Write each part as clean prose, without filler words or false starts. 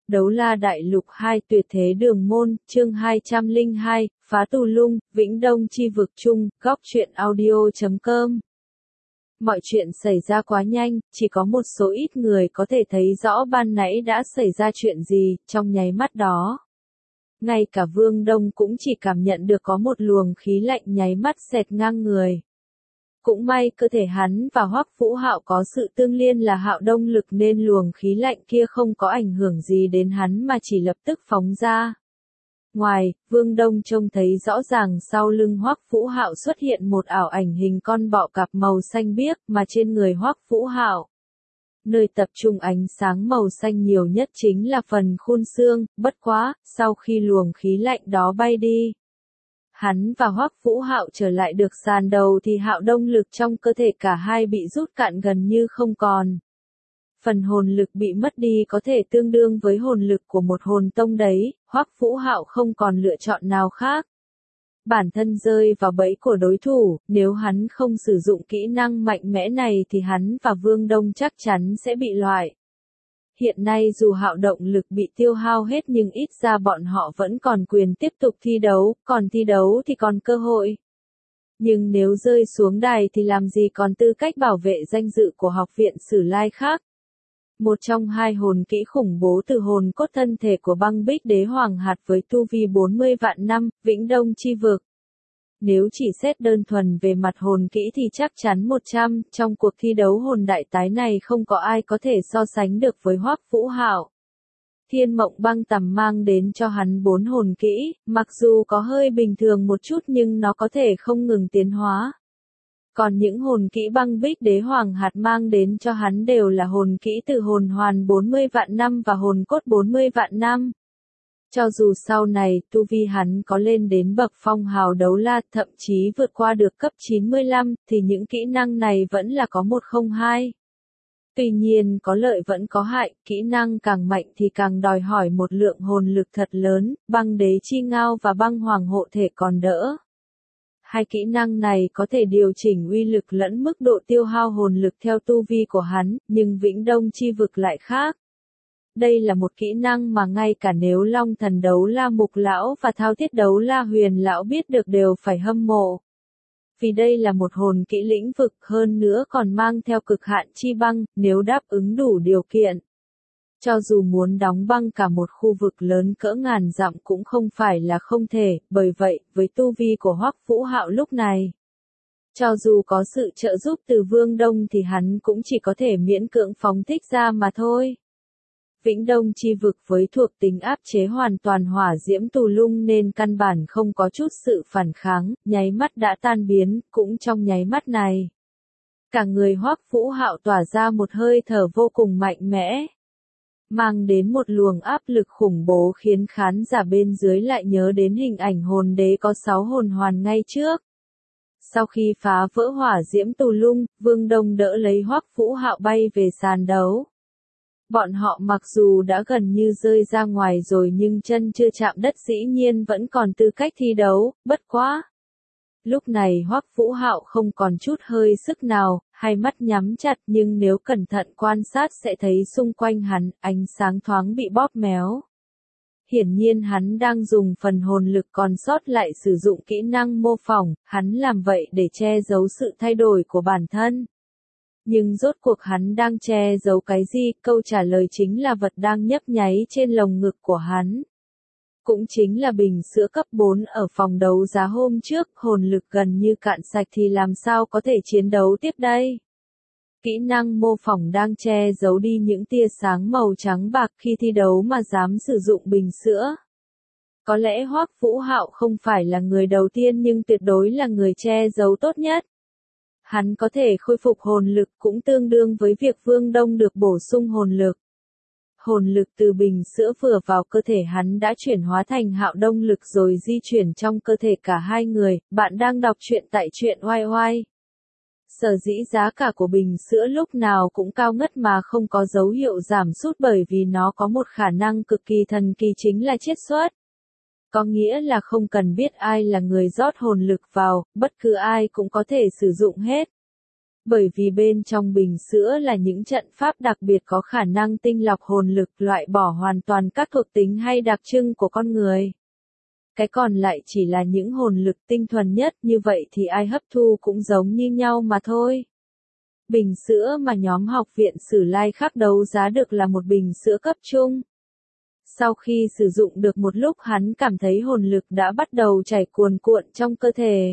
Đấu La Đại Lục 2 Tuyệt Thế Đường Môn, chương 202, Phá Tù Lung, Vĩnh Đông Chi Vực Chung, Góc Truyện Audio.com. Mọi chuyện xảy ra quá nhanh, chỉ có một số ít người có thể thấy rõ ban nãy đã xảy ra chuyện gì, trong nháy mắt đó. Ngay cả Vương Đông cũng chỉ cảm nhận được có một luồng khí lạnh nháy mắt xẹt ngang người. Cũng may cơ thể hắn và Hoắc Vũ Hạo có sự tương liên là hạo đông lực nên luồng khí lạnh kia không có ảnh hưởng gì đến hắn mà chỉ lập tức phóng ra. Ngoài, Vương Đông trông thấy rõ ràng sau lưng Hoắc Vũ Hạo xuất hiện một ảo ảnh hình con bọ cạp màu xanh biếc mà trên người Hoắc Vũ Hạo. Nơi tập trung ánh sáng màu xanh nhiều nhất chính là phần khung xương, bất quá, sau khi luồng khí lạnh đó bay đi. Hắn và Hoắc Vũ Hạo trở lại được sàn đầu thì hạo đông lực trong cơ thể cả hai bị rút cạn gần như không còn. Phần hồn lực bị mất đi có thể tương đương với hồn lực của một hồn tông đấy, Hoắc Vũ Hạo không còn lựa chọn nào khác. Bản thân rơi vào bẫy của đối thủ, nếu hắn không sử dụng kỹ năng mạnh mẽ này thì hắn và Vương Đông chắc chắn sẽ bị loại. Hiện nay dù hạo động lực bị tiêu hao hết nhưng ít ra bọn họ vẫn còn quyền tiếp tục thi đấu, còn thi đấu thì còn cơ hội. Nhưng nếu rơi xuống đài thì làm gì còn tư cách bảo vệ danh dự của học viện Sử Lai khác. Một trong hai hồn kỹ khủng bố từ hồn cốt thân thể của Băng Bích Đế Hoàng Hạt với tu vi 40 vạn năm, Vĩnh Đông Chi Vực. Nếu chỉ xét đơn thuần về mặt hồn kỹ thì chắc chắn 100, trong cuộc thi đấu hồn đại tái này không có ai có thể so sánh được với Hoắc Vũ Hạo. Thiên Mộng Băng Tầm mang đến cho hắn 4 hồn kỹ, mặc dù có hơi bình thường một chút nhưng nó có thể không ngừng tiến hóa. Còn những hồn kỹ Băng Bích Đế Hoàng Hạt mang đến cho hắn đều là hồn kỹ từ hồn hoàn 40 vạn năm và hồn cốt 40 vạn năm. Cho dù sau này tu vi hắn có lên đến bậc phong hào đấu la thậm chí vượt qua được cấp 95 thì những kỹ năng này vẫn là có 102. Tuy nhiên có lợi vẫn có hại, kỹ năng càng mạnh thì càng đòi hỏi một lượng hồn lực thật lớn, Băng Đế Chi Ngao và Băng Hoàng Hộ Thể còn đỡ. Hai kỹ năng này có thể điều chỉnh uy lực lẫn mức độ tiêu hao hồn lực theo tu vi của hắn, nhưng Vĩnh Đông Chi Vực lại khác. Đây là một kỹ năng mà ngay cả nếu Long Thần Đấu La Mục Lão và Thao Thiết Đấu La Huyền Lão biết được đều phải hâm mộ. Vì đây là một hồn kỹ lĩnh vực hơn nữa còn mang theo cực hạn chi băng, nếu đáp ứng đủ điều kiện. Cho dù muốn đóng băng cả một khu vực lớn cỡ ngàn dặm cũng không phải là không thể, bởi vậy, với tu vi của Hoắc Vũ Hạo lúc này, cho dù có sự trợ giúp từ Vương Đông thì hắn cũng chỉ có thể miễn cưỡng phóng thích ra mà thôi. Vĩnh Đông Chi Vực với thuộc tính áp chế hoàn toàn hỏa diễm tù lung nên căn bản không có chút sự phản kháng, nháy mắt đã tan biến, cũng trong nháy mắt này. Cả người Hoắc Vũ Hạo tỏa ra một hơi thở vô cùng mạnh mẽ, mang đến một luồng áp lực khủng bố khiến khán giả bên dưới lại nhớ đến hình ảnh hồn đế có 6 hồn hoàn ngay trước. Sau khi phá vỡ hỏa diễm tù lung, Vương Đông đỡ lấy Hoắc Vũ Hạo bay về sàn đấu. Bọn họ mặc dù đã gần như rơi ra ngoài rồi nhưng chân chưa chạm đất dĩ nhiên vẫn còn tư cách thi đấu, bất quá. Lúc này Hoắc Vũ Hạo không còn chút hơi sức nào, hai mắt nhắm chặt nhưng nếu cẩn thận quan sát sẽ thấy xung quanh hắn, ánh sáng thoáng bị bóp méo. Hiển nhiên hắn đang dùng phần hồn lực còn sót lại sử dụng kỹ năng mô phỏng, hắn làm vậy để che giấu sự thay đổi của bản thân. Nhưng rốt cuộc hắn đang che giấu cái gì, câu trả lời chính là vật đang nhấp nháy trên lồng ngực của hắn. Cũng chính là bình sữa cấp 4 ở phòng đấu giá hôm trước, hồn lực gần như cạn sạch thì làm sao có thể chiến đấu tiếp đây. Kỹ năng mô phỏng đang che giấu đi những tia sáng màu trắng bạc khi thi đấu mà dám sử dụng bình sữa. Có lẽ Hoắc Vũ Hạo không phải là người đầu tiên nhưng tuyệt đối là người che giấu tốt nhất. Hắn có thể khôi phục hồn lực cũng tương đương với việc Vương Đông được bổ sung hồn lực. Hồn lực từ bình sữa vừa vào cơ thể hắn đã chuyển hóa thành hạo đông lực rồi di chuyển trong cơ thể cả hai người. Bạn đang đọc truyện tại truyện oai oai. Sở dĩ giá cả của bình sữa lúc nào cũng cao ngất mà không có dấu hiệu giảm sút bởi vì nó có một khả năng cực kỳ thần kỳ chính là chiết xuất. Có nghĩa là không cần biết ai là người rót hồn lực vào, bất cứ ai cũng có thể sử dụng hết. Bởi vì bên trong bình sữa là những trận pháp đặc biệt có khả năng tinh lọc hồn lực, loại bỏ hoàn toàn các thuộc tính hay đặc trưng của con người. Cái còn lại chỉ là những hồn lực tinh thuần nhất, như vậy thì ai hấp thu cũng giống như nhau mà thôi. Bình sữa mà nhóm học viện Sử Lai Khắc đấu giá được là một bình sữa cấp trung. Sau khi sử dụng được một lúc, hắn cảm thấy hồn lực đã bắt đầu chảy cuồn cuộn trong cơ thể.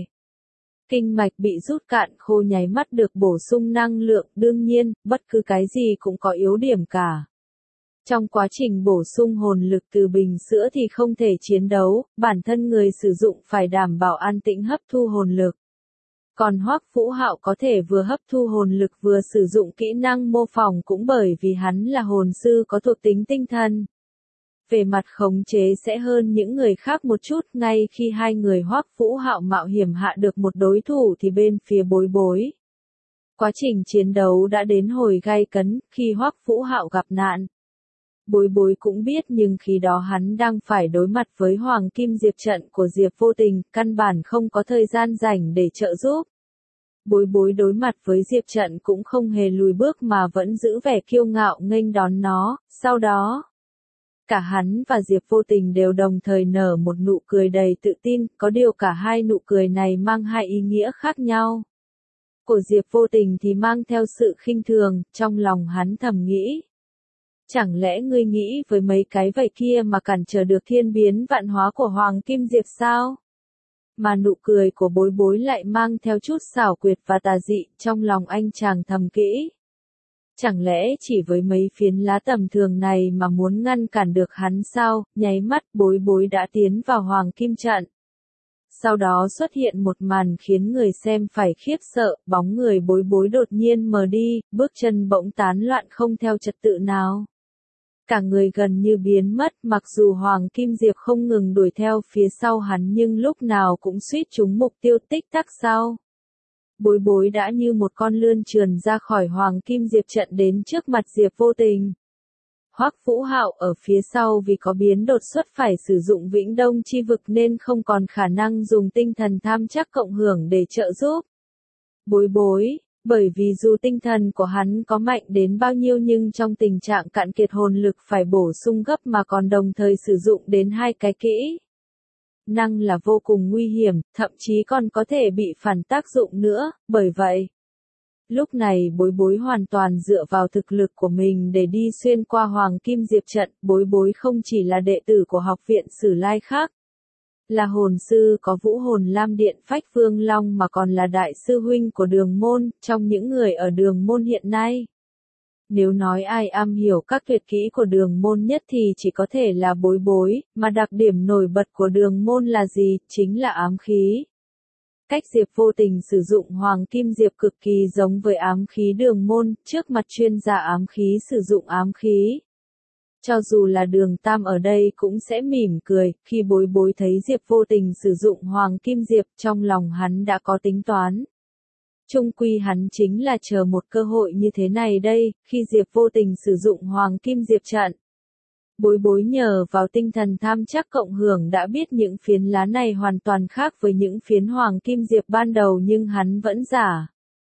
Kinh mạch bị rút cạn khô nháy mắt được bổ sung năng lượng, đương nhiên, bất cứ cái gì cũng có yếu điểm cả. Trong quá trình bổ sung hồn lực từ bình sữa thì không thể chiến đấu, bản thân người sử dụng phải đảm bảo an tĩnh hấp thu hồn lực. Còn Hoắc Vũ Hạo có thể vừa hấp thu hồn lực vừa sử dụng kỹ năng mô phỏng cũng bởi vì hắn là hồn sư có thuộc tính tinh thần. Về mặt khống chế sẽ hơn những người khác một chút, ngay khi hai người Hoắc Vũ Hạo mạo hiểm hạ được một đối thủ thì bên phía Bối Bối. Quá trình chiến đấu đã đến hồi gay cấn, khi Hoắc Vũ Hạo gặp nạn. Bối Bối cũng biết, nhưng khi đó hắn đang phải đối mặt với Hoàng Kim Diệp trận của Diệp Vô Tình, căn bản không có thời gian rảnh để trợ giúp. Bối Bối đối mặt với Diệp trận cũng không hề lùi bước mà vẫn giữ vẻ kiêu ngạo nghênh đón nó, sau đó cả hắn và Diệp Vô Tình đều đồng thời nở một nụ cười đầy tự tin, có điều cả hai nụ cười này mang hai ý nghĩa khác nhau. Của Diệp Vô Tình thì mang theo sự khinh thường, trong lòng hắn thầm nghĩ. Chẳng lẽ ngươi nghĩ với mấy cái vậy kia mà cản trở được thiên biến vạn hóa của Hoàng Kim Diệp sao? Mà nụ cười của Bối Bối lại mang theo chút xảo quyệt và tà dị, trong lòng anh chàng thầm kỹ. Chẳng lẽ chỉ với mấy phiến lá tầm thường này mà muốn ngăn cản được hắn sao? Nháy mắt Bối Bối đã tiến vào Hoàng Kim trận. Sau đó xuất hiện một màn khiến người xem phải khiếp sợ, bóng người Bối Bối đột nhiên mờ đi, bước chân bỗng tán loạn không theo trật tự nào. Cả người gần như biến mất, mặc dù Hoàng Kim Diệp không ngừng đuổi theo phía sau hắn nhưng lúc nào cũng suýt trúng mục tiêu, tích tắc sau. Bối Bối đã như một con lươn trườn ra khỏi Hoàng Kim Diệp trận đến trước mặt Diệp Vô Tình. Hoắc Vũ Hạo ở phía sau vì có biến đột xuất phải sử dụng Vĩnh Đông chi vực nên không còn khả năng dùng tinh thần tham chắc cộng hưởng để trợ giúp. Bối Bối, bởi vì dù tinh thần của hắn có mạnh đến bao nhiêu nhưng trong tình trạng cạn kiệt hồn lực phải bổ sung gấp mà còn đồng thời sử dụng đến hai cái kỹ năng là vô cùng nguy hiểm, thậm chí còn có thể bị phản tác dụng nữa, bởi vậy. Lúc này Bối Bối hoàn toàn dựa vào thực lực của mình để đi xuyên qua Hoàng Kim Diệp trận, Bối Bối không chỉ là đệ tử của học viện Sử Lai Khắc, là hồn sư có vũ hồn Lam Điện Phách Vương Long mà còn là đại sư huynh của Đường Môn, trong những người ở Đường Môn hiện nay. Nếu nói ai am hiểu các tuyệt kỹ của Đường Môn nhất thì chỉ có thể là Bối Bối, mà đặc điểm nổi bật của Đường Môn là gì? Chính là ám khí. Cách Diệp Vô Tình sử dụng Hoàng Kim Diệp cực kỳ giống với ám khí Đường Môn, trước mặt chuyên gia ám khí sử dụng ám khí. Cho dù là Đường Tam ở đây cũng sẽ mỉm cười, khi Bối Bối thấy Diệp Vô Tình sử dụng Hoàng Kim Diệp, trong lòng hắn đã có tính toán. Chung quy hắn chính là chờ một cơ hội như thế này đây, khi Diệp Vô Tình sử dụng Hoàng Kim Diệp trận. Bối Bối nhờ vào tinh thần tham chắc cộng hưởng đã biết những phiến lá này hoàn toàn khác với những phiến Hoàng Kim Diệp ban đầu nhưng hắn vẫn giả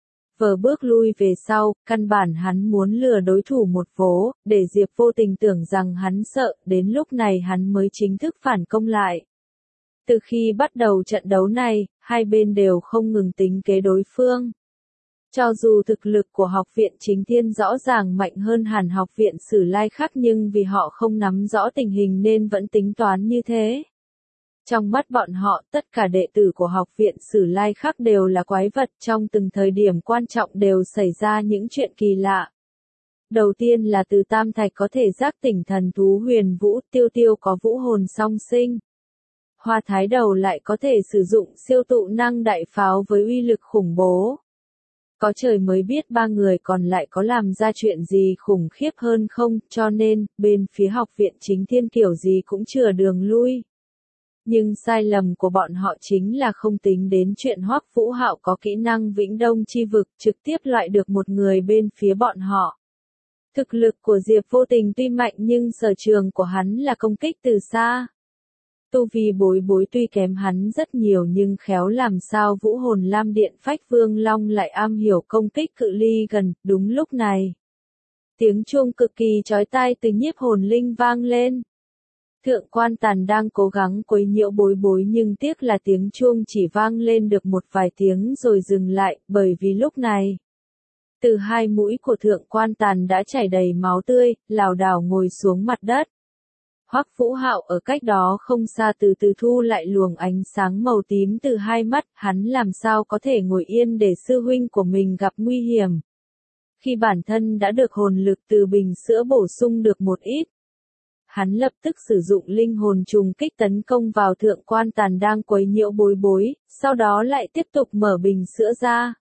vờ bước lui về sau, căn bản hắn muốn lừa đối thủ một vố, để Diệp Vô Tình tưởng rằng hắn sợ, đến lúc này hắn mới chính thức phản công lại. Từ khi bắt đầu trận đấu này, hai bên đều không ngừng tính kế đối phương. Cho dù thực lực của học viện Chính Thiên rõ ràng mạnh hơn hẳn học viện Sử Lai Khắc nhưng vì họ không nắm rõ tình hình nên vẫn tính toán như thế. Trong mắt bọn họ, tất cả đệ tử của học viện Sử Lai Khắc đều là quái vật, trong từng thời điểm quan trọng đều xảy ra những chuyện kỳ lạ. Đầu tiên là từ Tam Thạch có thể giác tỉnh thần thú huyền vũ, Tiêu Tiêu có vũ hồn song sinh. Hoa Thái Đầu lại có thể sử dụng siêu tụ năng đại pháo với uy lực khủng bố. Có trời mới biết ba người còn lại có làm ra chuyện gì khủng khiếp hơn không, cho nên, bên phía học viện Chính Thiên kiểu gì cũng chừa đường lui. Nhưng sai lầm của bọn họ chính là không tính đến chuyện Hoắc Vũ Hạo có kỹ năng Vĩnh Đông chi vực trực tiếp loại được một người bên phía bọn họ. Thực lực của Diệp Vô Tình tuy mạnh nhưng sở trường của hắn là công kích từ xa. Tu vi bối bối tuy kém hắn rất nhiều nhưng khéo làm sao Vũ Hồn Lam Điện Phách Vương Long lại am hiểu công kích cự ly gần, đúng lúc này. Tiếng chuông cực kỳ chói tai từ Nhiếp Hồn Linh vang lên. Thượng Quan Tàn đang cố gắng quấy nhiễu bối bối nhưng tiếc là tiếng chuông chỉ vang lên được một vài tiếng rồi dừng lại, bởi vì lúc này, từ hai mũi của Thượng Quan Tàn đã chảy đầy máu tươi, lảo đảo ngồi xuống mặt đất. Hoắc Vũ Hạo ở cách đó không xa từ từ thu lại luồng ánh sáng màu tím từ hai mắt, hắn làm sao có thể ngồi yên để sư huynh của mình gặp nguy hiểm. Khi bản thân đã được hồn lực từ bình sữa bổ sung được một ít, hắn lập tức sử dụng linh hồn trùng kích tấn công vào Thượng Quan Tàn đang quấy nhiễu bối bối, sau đó lại tiếp tục mở bình sữa ra.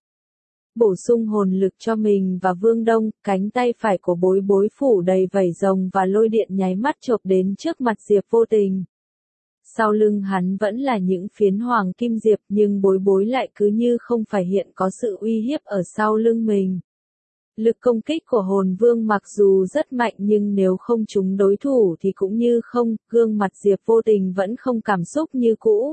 Bổ sung hồn lực cho mình và Vương Đông, cánh tay phải của bối bối phủ đầy vảy rồng và lôi điện nháy mắt chộp đến trước mặt Diệp Vô Tình. Sau lưng hắn vẫn là những phiến hoàng kim diệp nhưng bối bối lại cứ như không phải hiện có sự uy hiếp ở sau lưng mình. Lực công kích của hồn vương mặc dù rất mạnh nhưng nếu không trúng đối thủ thì cũng như không, gương mặt Diệp Vô Tình vẫn không cảm xúc như cũ.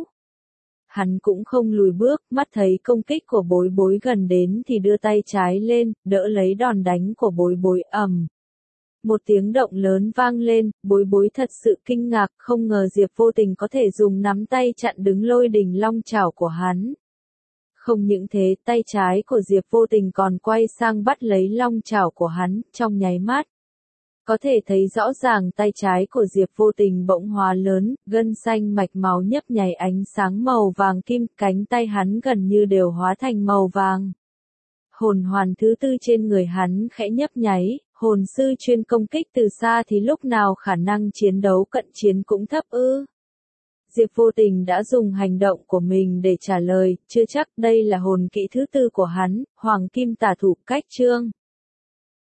Hắn cũng không lùi bước, mắt thấy công kích của bối bối gần đến thì đưa tay trái lên, đỡ lấy đòn đánh của bối bối ầm. Một tiếng động lớn vang lên, bối bối thật sự kinh ngạc, không ngờ Diệp Vô Tình có thể dùng nắm tay chặn đứng lôi đình long chảo của hắn. Không những thế, tay trái của Diệp Vô Tình còn quay sang bắt lấy long chảo của hắn, trong nháy mắt. Có thể thấy rõ ràng tay trái của Diệp Vô Tình bỗng hóa lớn, gân xanh mạch máu nhấp nháy ánh sáng màu vàng kim, cánh tay hắn gần như đều hóa thành màu vàng. Hồn hoàn thứ tư trên người hắn khẽ nhấp nháy, hồn sư chuyên công kích từ xa thì lúc nào khả năng chiến đấu cận chiến cũng thấp ư. Diệp Vô Tình đã dùng hành động của mình để trả lời, chưa chắc đây là hồn kỹ thứ tư của hắn, Hoàng Kim Tả Thủ Cách Trương.